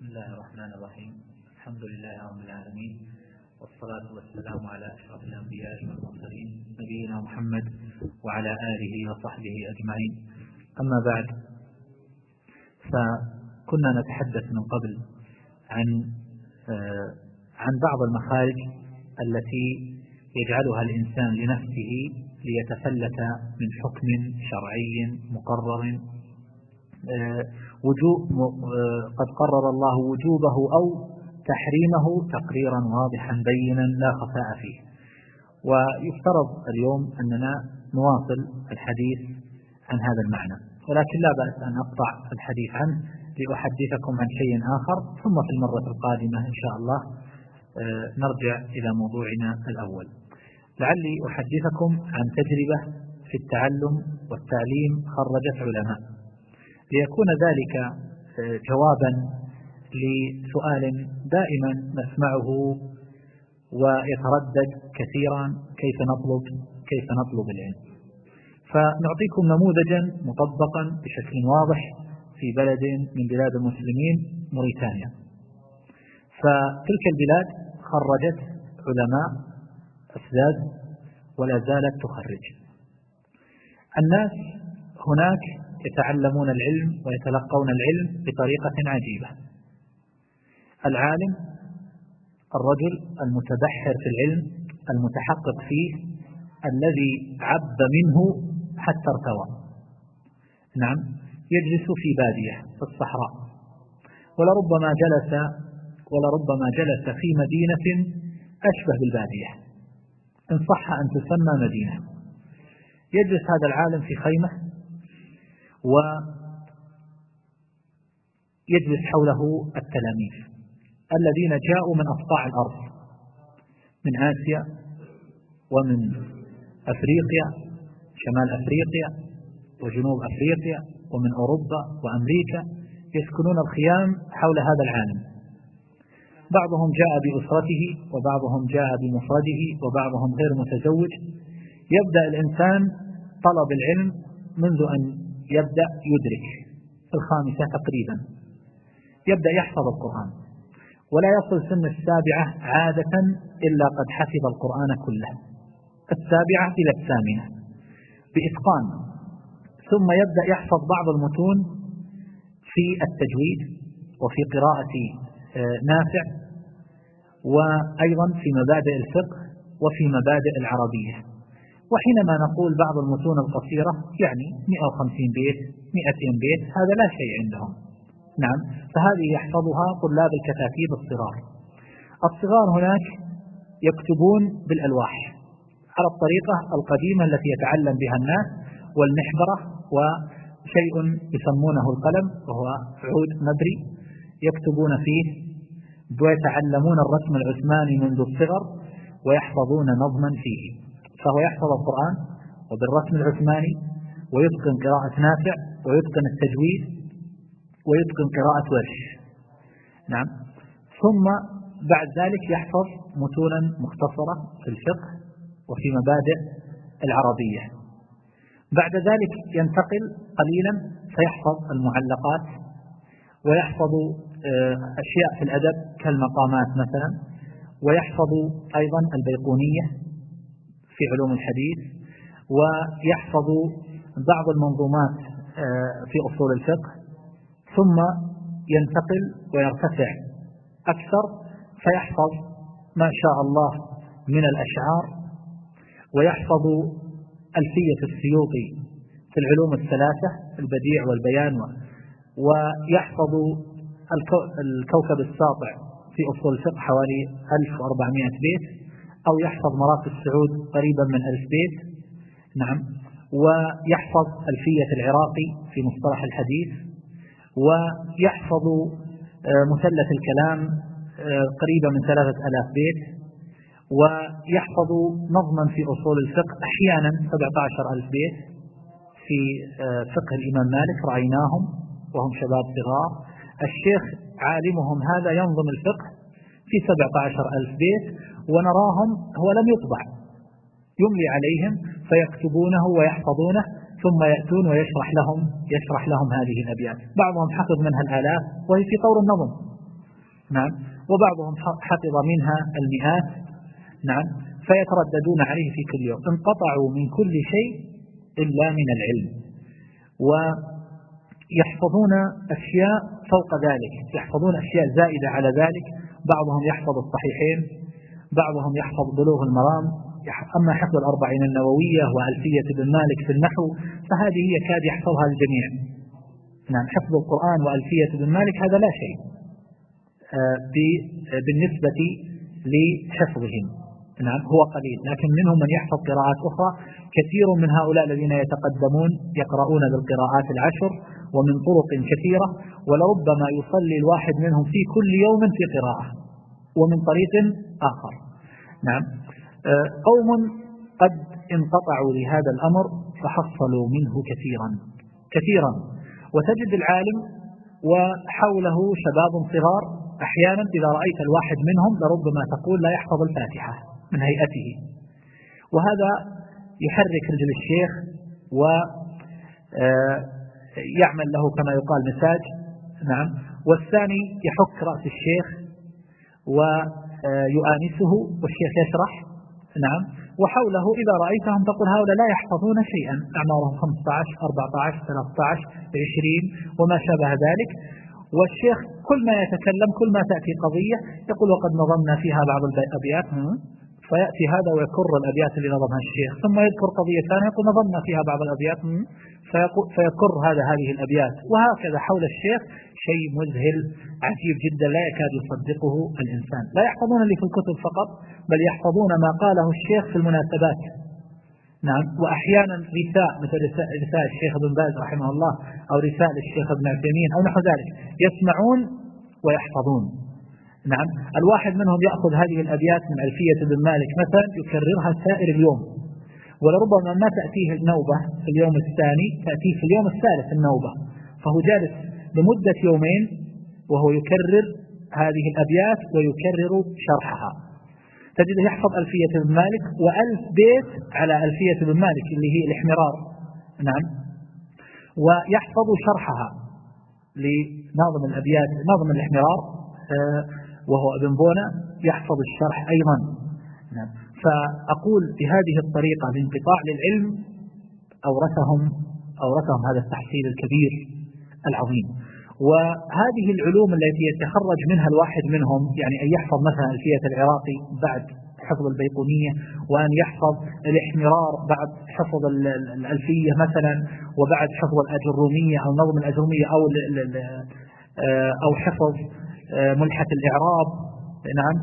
بسم الله الرحمن الرحيم. الحمد لله رب العالمين، والصلاة والسلام على أشرف الأنبياء والمرسلين نبينا محمد وعلى آله وصحبه أجمعين. أما بعد، فكنا نتحدث من قبل عن بعض المخارج التي يجعلها الإنسان لنفسه ليتفلت من حكم شرعي مقرر قد قرر الله وجوبه أو تحريمه تقريرا واضحا بينا لا خفاء فيه. ويفترض اليوم أننا نواصل الحديث عن هذا المعنى، ولكن لا بأس أن أقطع الحديث عنه لأحدثكم عن شيء آخر، ثم في المرة القادمة إن شاء الله نرجع إلى موضوعنا الأول. لعلي أحدثكم عن تجربة في التعلم والتعليم خرجت علماء، ليكون ذلك جوابا لسؤال دائما نسمعه ويتردد كثيرا: كيف نطلب العلم؟ فنعطيكم نموذجا مطبقا بشكل واضح في بلد من بلاد المسلمين، موريتانيا. فتلك البلاد خرجت علماء أساتذة ولا زالت تخرج. الناس هناك يتعلمون العلم ويتلقون العلم بطريقة عجيبة. العالم، الرجل المتبحر في العلم المتحقق فيه، الذي عب منه حتى ارتوى، نعم، يجلس في بادية في الصحراء، ولربما جلس في مدينة أشبه بالبادية إن صح أن تسمى مدينة. يجلس هذا العالم في خيمة، ويجلس حوله التلاميذ الذين جاءوا من أقطاع الأرض، من آسيا ومن أفريقيا، شمال أفريقيا وجنوب أفريقيا، ومن أوروبا وأمريكا، يسكنون الخيام حول هذا العالم. بعضهم جاء بأسرته، وبعضهم جاء بمفرده، وبعضهم غير متزوج. يبدأ الإنسان طلب العلم منذ أن يبدأ يدرك في 5 تقريبا، يبدأ يحفظ القرآن، ولا يصل سن 7 عادة إلا قد حفظ القرآن كله، 7 إلى 8 بإتقان. ثم يبدأ يحفظ بعض المتون في التجويد وفي قراءة نافع، وأيضا في مبادئ الفقه وفي مبادئ العربية. وحينما نقول بعض المتون القصيرة يعني 150 بيت 200 بيت، هذا لا شيء عندهم، نعم، فهذه يحفظها طلاب الكتاتيب الصغار هناك يكتبون بالألواح على الطريقة القديمة التي يتعلم بها الناس، والمحبرة وشيء يسمونه القلم، وهو عود مبري يكتبون فيه، ويتعلمون الرسم العثماني منذ الصغر ويحفظون نظما فيه. فهو يحفظ القرآن وبالرسم العثماني، ويتقن قراءة نافع، ويتقن التجويد، ويتقن قراءة ورش، نعم. ثم بعد ذلك يحفظ متونا مختصرة في الفقه وفي مبادئ العربية. بعد ذلك ينتقل قليلا فيحفظ المعلقات، ويحفظ أشياء في الأدب كالمقامات مثلا، ويحفظ أيضا البيقونية في علوم الحديث، ويحفظ بعض المنظومات في أصول الفقه. ثم ينتقل ويرتفع أكثر فيحفظ ما شاء الله من الأشعار، ويحفظ ألفية السيوطي في العلوم الثلاثة، البديع والبيان، ويحفظ الكوكب الساطع في أصول الفقه حوالي 1400 بيت، أو يحفظ مراقي السعود قريبا من 1000 بيت، نعم. ويحفظ ألفية العراقي في مصطلح الحديث، ويحفظ مثلث الكلام قريبا من 3000 بيت، ويحفظ نظما في أصول الفقه أحيانا 17000 بيت في فقه الإمام مالك، رأيناهم وهم شباب صغار. الشيخ عالمهم هذا ينظم الفقه في 17000 بيت، ونراهم هو لم يطبع، يملي عليهم فيكتبونه ويحفظونه، ثم يأتون ويشرح لهم هذه الأبيات. بعضهم حفظ منها الآلاف وهي في طور النظم، نعم، وبعضهم حفظ منها المئات، نعم، فيترددون عليه في كل يوم. انقطعوا من كل شيء إلا من العلم، ويحفظون أشياء فوق ذلك، يحفظون أشياء زائدة على ذلك. بعضهم يحفظ الصحيحين، بعضهم يحفظ بلوغ المرام. أما حفظ الأربعين النووية وألفية ابن مالك في النحو فهذه يكاد يحفظها الجميع. نعم، حفظ القرآن وألفية ابن مالك هذا لا شيء بالنسبة لحفظهم، نعم، هو قليل. لكن منهم من يحفظ قراءات أخرى. كثير من هؤلاء الذين يتقدمون يقرؤون بالقراءات العشر ومن طرق كثيرة، ولربما يصلي الواحد منهم في كل يوم في قراءة ومن طريق آخر. نعم، قوم قد انقطعوا لهذا الأمر فحصلوا منه كثيرا. وتجد العالم وحوله شباب صغار، أحيانا إذا رأيت الواحد منهم لربما تقول لا يحفظ الفاتحة من هيئته، وهذا يحرك رجل الشيخ ويعمل له كما يقال مساج. نعم، والثاني يحك رأس الشيخ ويؤانسه والشيخ يشرح. نعم، وحوله إذا رأيتهم تقول هؤلاء لا يحفظون شيئا، أعمارهم 15 14 13 20 وما شابه ذلك. والشيخ كل ما يتكلم، كل ما تأتي قضية يقول وقد نظمنا فيها بعض الأبيات، فيأتي هذا ويكر الأبيات اللي نظمها الشيخ، ثم يذكر قضية ثانية يقول نظمنا فيها بعض الأبيات، فيكر هذه الأبيات، وهكذا حول الشيخ. شيء مذهل عجيب جدا لا يكاد يصدقه الإنسان. لا يحفظون اللي في الكتب فقط، بل يحفظون ما قاله الشيخ في المناسبات. نعم، وأحيانا رثاء مثل رثاء الشيخ ابن باز رحمه الله أو رثاء الشيخ ابن عثيمين أو نحو ذلك، يسمعون ويحفظون. نعم، الواحد منهم يأخذ هذه الأبيات من ألفية ابن مالك مثلا يكررها سائر اليوم، ولربما ما تأتيه النوبة في اليوم الثاني، تأتيه في اليوم الثالث النوبة، فهو جالس لمدة يومين وهو يكرر هذه الأبيات ويكرر شرحها. تجد يحفظ ألفية ابن مالك و1000 بيت على ألفية ابن مالك اللي هي الاحمرار. نعم، ويحفظ شرحها لناظم الأبيات، ناظم الاحمرار وهو ابن بونة يحفظ الشرح أيضا. نعم، فأقول بهذه الطريقة الانقطاع للعلم أورثهم هذا التحصيل الكبير العظيم. وهذه العلوم التي يتخرج منها الواحد منهم، يعني أن يحفظ مثلا ألفية العراقي بعد حفظ البيقونية، وأن يحفظ الاحمرار بعد حفظ الألفية مثلا، وبعد حفظ الأجرومية أو نظم الأجرومية أو حفظ ملحة الإعراب. نعم،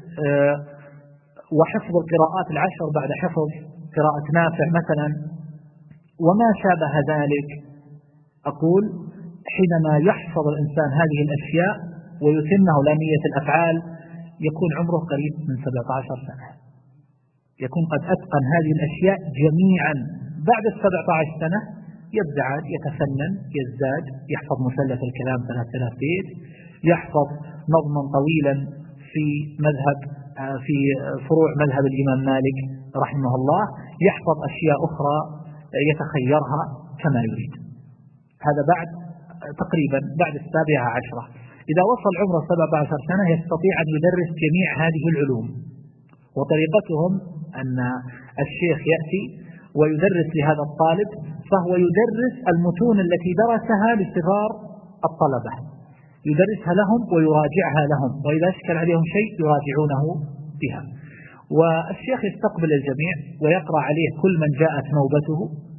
وحفظ القراءات العشر بعد حفظ قراءة نافع مثلا وما شابه ذلك. أقول حينما يحفظ الإنسان هذه الأشياء ويتمه لامية الأفعال يكون عمره قريب من 17 سنة، يكون قد أتقن هذه الأشياء جميعا. بعد 17 سنة يبدأ يتفنن، يزداد، يحفظ مثلث الكلام 3000 بيت، يحفظ نظما طويلا في فروع مذهب الإمام مالك رحمه الله، يحفظ أشياء أخرى يتخيرها كما يريد. هذا تقريبا بعد 17. إذا وصل عمره 17 سنة يستطيع أن يدرس جميع هذه العلوم. وطريقتهم أن الشيخ يأتي ويدرس لهذا الطالب، فهو يدرس المتون التي درسها لصغار الطلبة، يدرسها لهم ويراجعها لهم، وإذا أشكل عليهم شيء يراجعونه بها. والشيخ يستقبل الجميع ويقرأ عليه كل من جاءت نوبته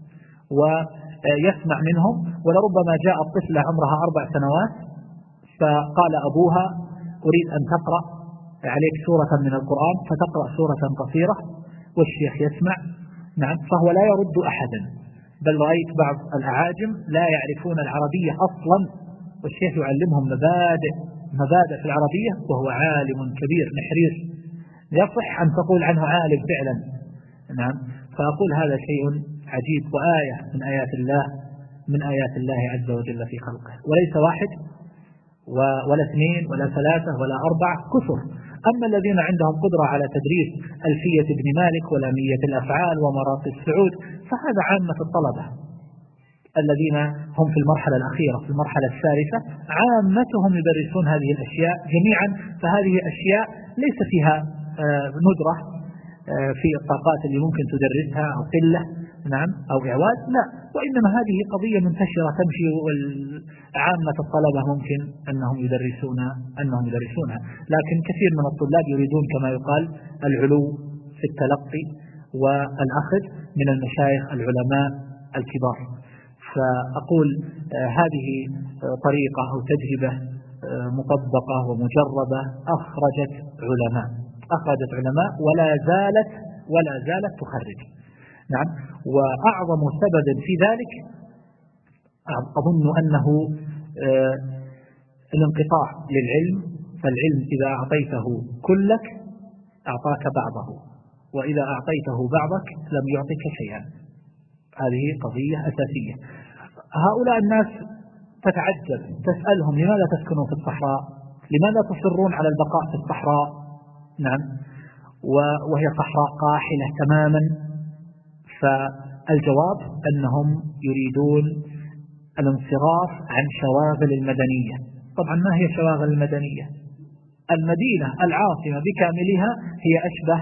ويسمع منهم. ولربما جاء الطفلة عمرها 4 سنوات فقال أبوها أريد أن تقرأ عليك سورة من القرآن، فتقرأ سورة قصيرة والشيخ يسمع. نعم، فهو لا يرد أحدا، بل رأيت بعض الأعاجم لا يعرفون العربية أصلا والشيخ يعلمهم مبادئ في العربية وهو عالم كبير نحرير، يصح أن تقول عنه عالم فعلا. نعم، فأقول هذا شيء عجيب وآية من آيات الله عز وجل في خلقه، وليس واحد ولا 2 ولا 3 ولا 4، كثر. أما الذين عندهم قدرة على تدريس ألفية ابن مالك ولامية الأفعال ومراقي السعود فهذا عامة الطلبة، الذين هم في المرحلة الأخيرة في المرحلة الثالثة عامتهم يدرسون هذه الأشياء جميعا، فهذه أشياء ليس فيها ندرة في الطاقات اللي ممكن تدرسها أو قلة نعم أو إعواز، لا، وإنما هذه قضية منتشرة تمشي، والعامة الطلبة ممكن أنهم يدرسونها، لكن كثير من الطلاب يريدون كما يقال العلو في التلقي والأخذ من المشايخ العلماء الكبار. فأقول هذه طريقة أو تجربة مطبقة ومجربة أخرجت علماء ولا زالت تخرج. نعم. وأعظم سبب في ذلك أظن أنه الانقطاع للعلم، فالعلم إذا أعطيته كلك أعطاك بعضه، وإذا أعطيته بعضك لم يعطك شيئا. هذه قضية أساسية. هؤلاء الناس تتعجب، تسألهم لماذا تسكنون في الصحراء؟ لماذا تصرون على البقاء في الصحراء؟ نعم، وهي صحراء قاحلة تماما. فالجواب أنهم يريدون الانصراف عن شواغل المدنية. طبعا ما هي شواغل المدنية؟ المدينة العاصمة بكاملها هي أشبه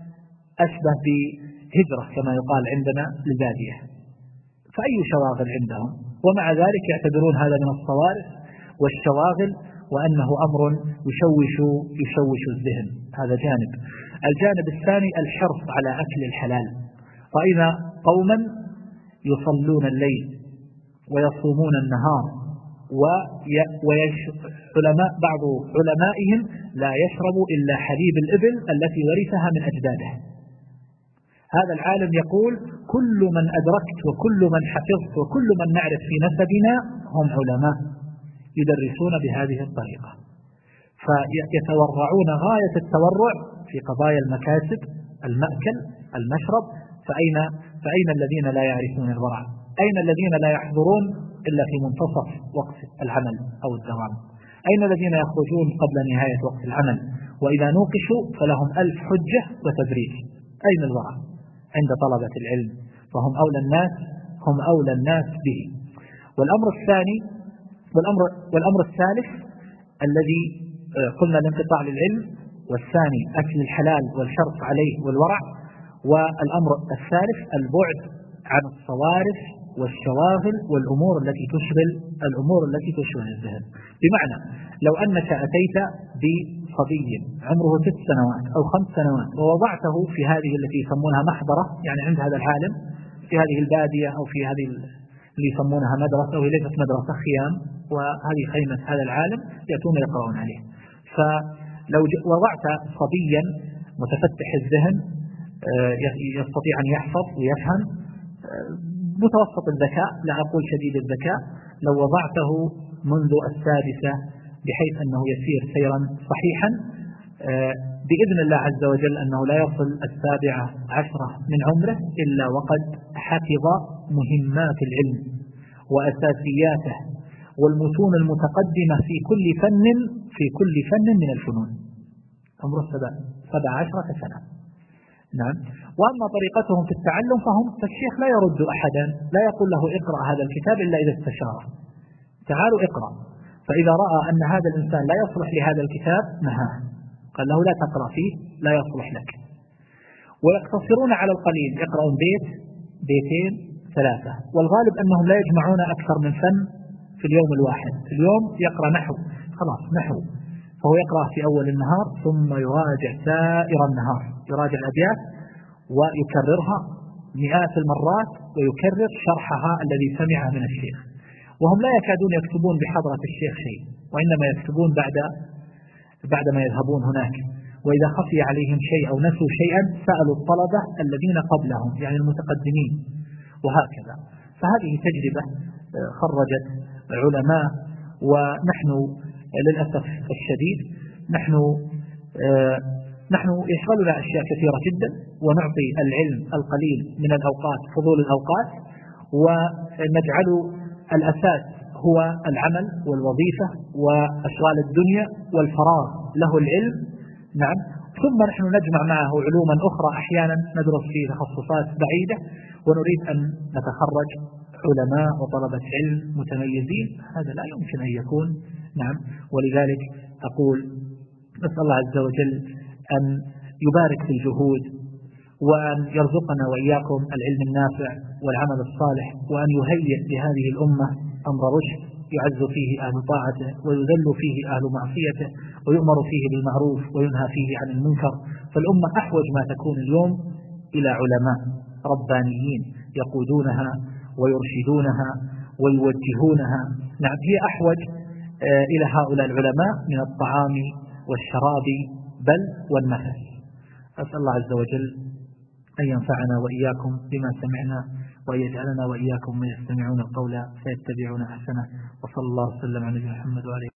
بهجرة كما يقال عندنا للبادية، فأي شواغل عندهم؟ ومع ذلك يعتبرون هذا من الصوارف والشواغل، وأنه أمر يشوش الذهن. هذا جانب. الجانب الثاني الحرص على أكل الحلال. رأينا قوما يصلون الليل ويصومون النهار، بعض علمائهم لا يشرب إلا حليب الإبل التي ورثها من أجداده. هذا العالم يقول كل من أدركت وكل من حفظت وكل من نعرف في نسبنا هم علماء يدرسون بهذه الطريقة، فيتورعون غاية التورع في قضايا المكاسب، المأكل، المشرب. فأين الذين لا يعرفون الورع؟ أين الذين لا يحضرون إلا في منتصف وقت العمل أو الدوام؟ أين الذين يخرجون قبل نهاية وقت العمل؟ وإذا نوقشوا فلهم 1000 حجة وتبرير. أين الورع عند طلبة العلم؟ فهم أولى الناس به. والأمر الثالث الذي قلنا الانقطاع للعلم، والثاني أكل الحلال والحرص عليه والورع، والأمر الثالث البعد عن الصوارف والشواغل والأمور التي تشغل الذهن. بمعنى لو أنك أتيت بصبي عمره 6 سنوات أو 5 سنوات ووضعته في هذه التي يسمونها محضرة، يعني عند هذا العالم في هذه البادية أو في هذه اللي يسمونها مدرسة، وهي ليست مدرسة، خيام، وهذه خيمة هذا العالم يأتون يقرؤون عليه. فلو وضعت صبيا متفتح الذهن يستطيع أن يحفظ ويفهم، متوسط الذكاء، لا أقول شديد الذكاء، لو وضعته منذ 6 بحيث أنه يسير سيرا صحيحا، بإذن الله عز وجل أنه لا يصل 17 من عمره إلا وقد حفظ مهمات العلم وأساسياته والمتون المتقدمة في كل فن من الفنون. عمره 17 سنة. نعم. وأما طريقتهم في التعلم فالشيخ لا يرد أحدا، لا يقول له اقرأ هذا الكتاب إلا إذا استشاره، تعالوا اقرأ. فإذا رأى أن هذا الإنسان لا يصلح لهذا الكتاب نهاه، قال له لا تقرأ فيه، لا يصلح لك. ويقتصرون على القليل، يقرأون بيت، بيتين، 3، والغالب أنهم لا يجمعون أكثر من فن في اليوم الواحد. في اليوم يقرأ نحو، خلاص نحو، فهو يقرأ في أول النهار ثم يراجع سائر النهار، يراجع الأبيات ويكررها مئات المرات ويكرر شرحها الذي سمعها من الشيخ. وهم لا يكادون يكتبون بحضرة الشيخ شيء، وإنما يكتبون بعدما يذهبون هناك. وإذا خفي عليهم شيء أو نسوا شيئا سألوا الطلبة الذين قبلهم، يعني المتقدمين، وهكذا. فهذه تجربة خرجت علماء. ونحن للأسف الشديد نحن يشغلنا أشياء كثيرة جدا، ونعطي العلم القليل من الأوقات فضول الأوقات، ونجعل الأساس هو العمل والوظيفة وأشغال الدنيا والفراغ له العلم. نعم. ثم نحن نجمع معه علوما أخرى، أحيانا ندرس في تخصصات بعيدة ونريد أن نتخرج علماء وطلبة علم متميزين، هذا لا يمكن أن يكون. نعم. ولذلك أقول نسأل الله عز وجل أن يبارك في الجهود، وأن يرزقنا وإياكم العلم النافع والعمل الصالح، وأن يهيئ لهذه الأمة أمر رشد يعز فيه أهل طاعته ويذل فيه أهل معصيته، ويؤمر فيه بالمعروف وينهى فيه عن المنكر. فالأمة أحوج ما تكون اليوم إلى علماء ربانيين يقودونها ويرشدونها ويوجهونها. نعم، هي أحوج إلى هؤلاء العلماء من الطعام والشراب بل والنفس. أسأل الله عز وجل أن ينفعنا وإياكم بما سمعنا، وأن يجعلنا وإياكم من يستمعون القول فيتبعون أحسنه. وصلى الله وسلم على نبينا محمد وعلى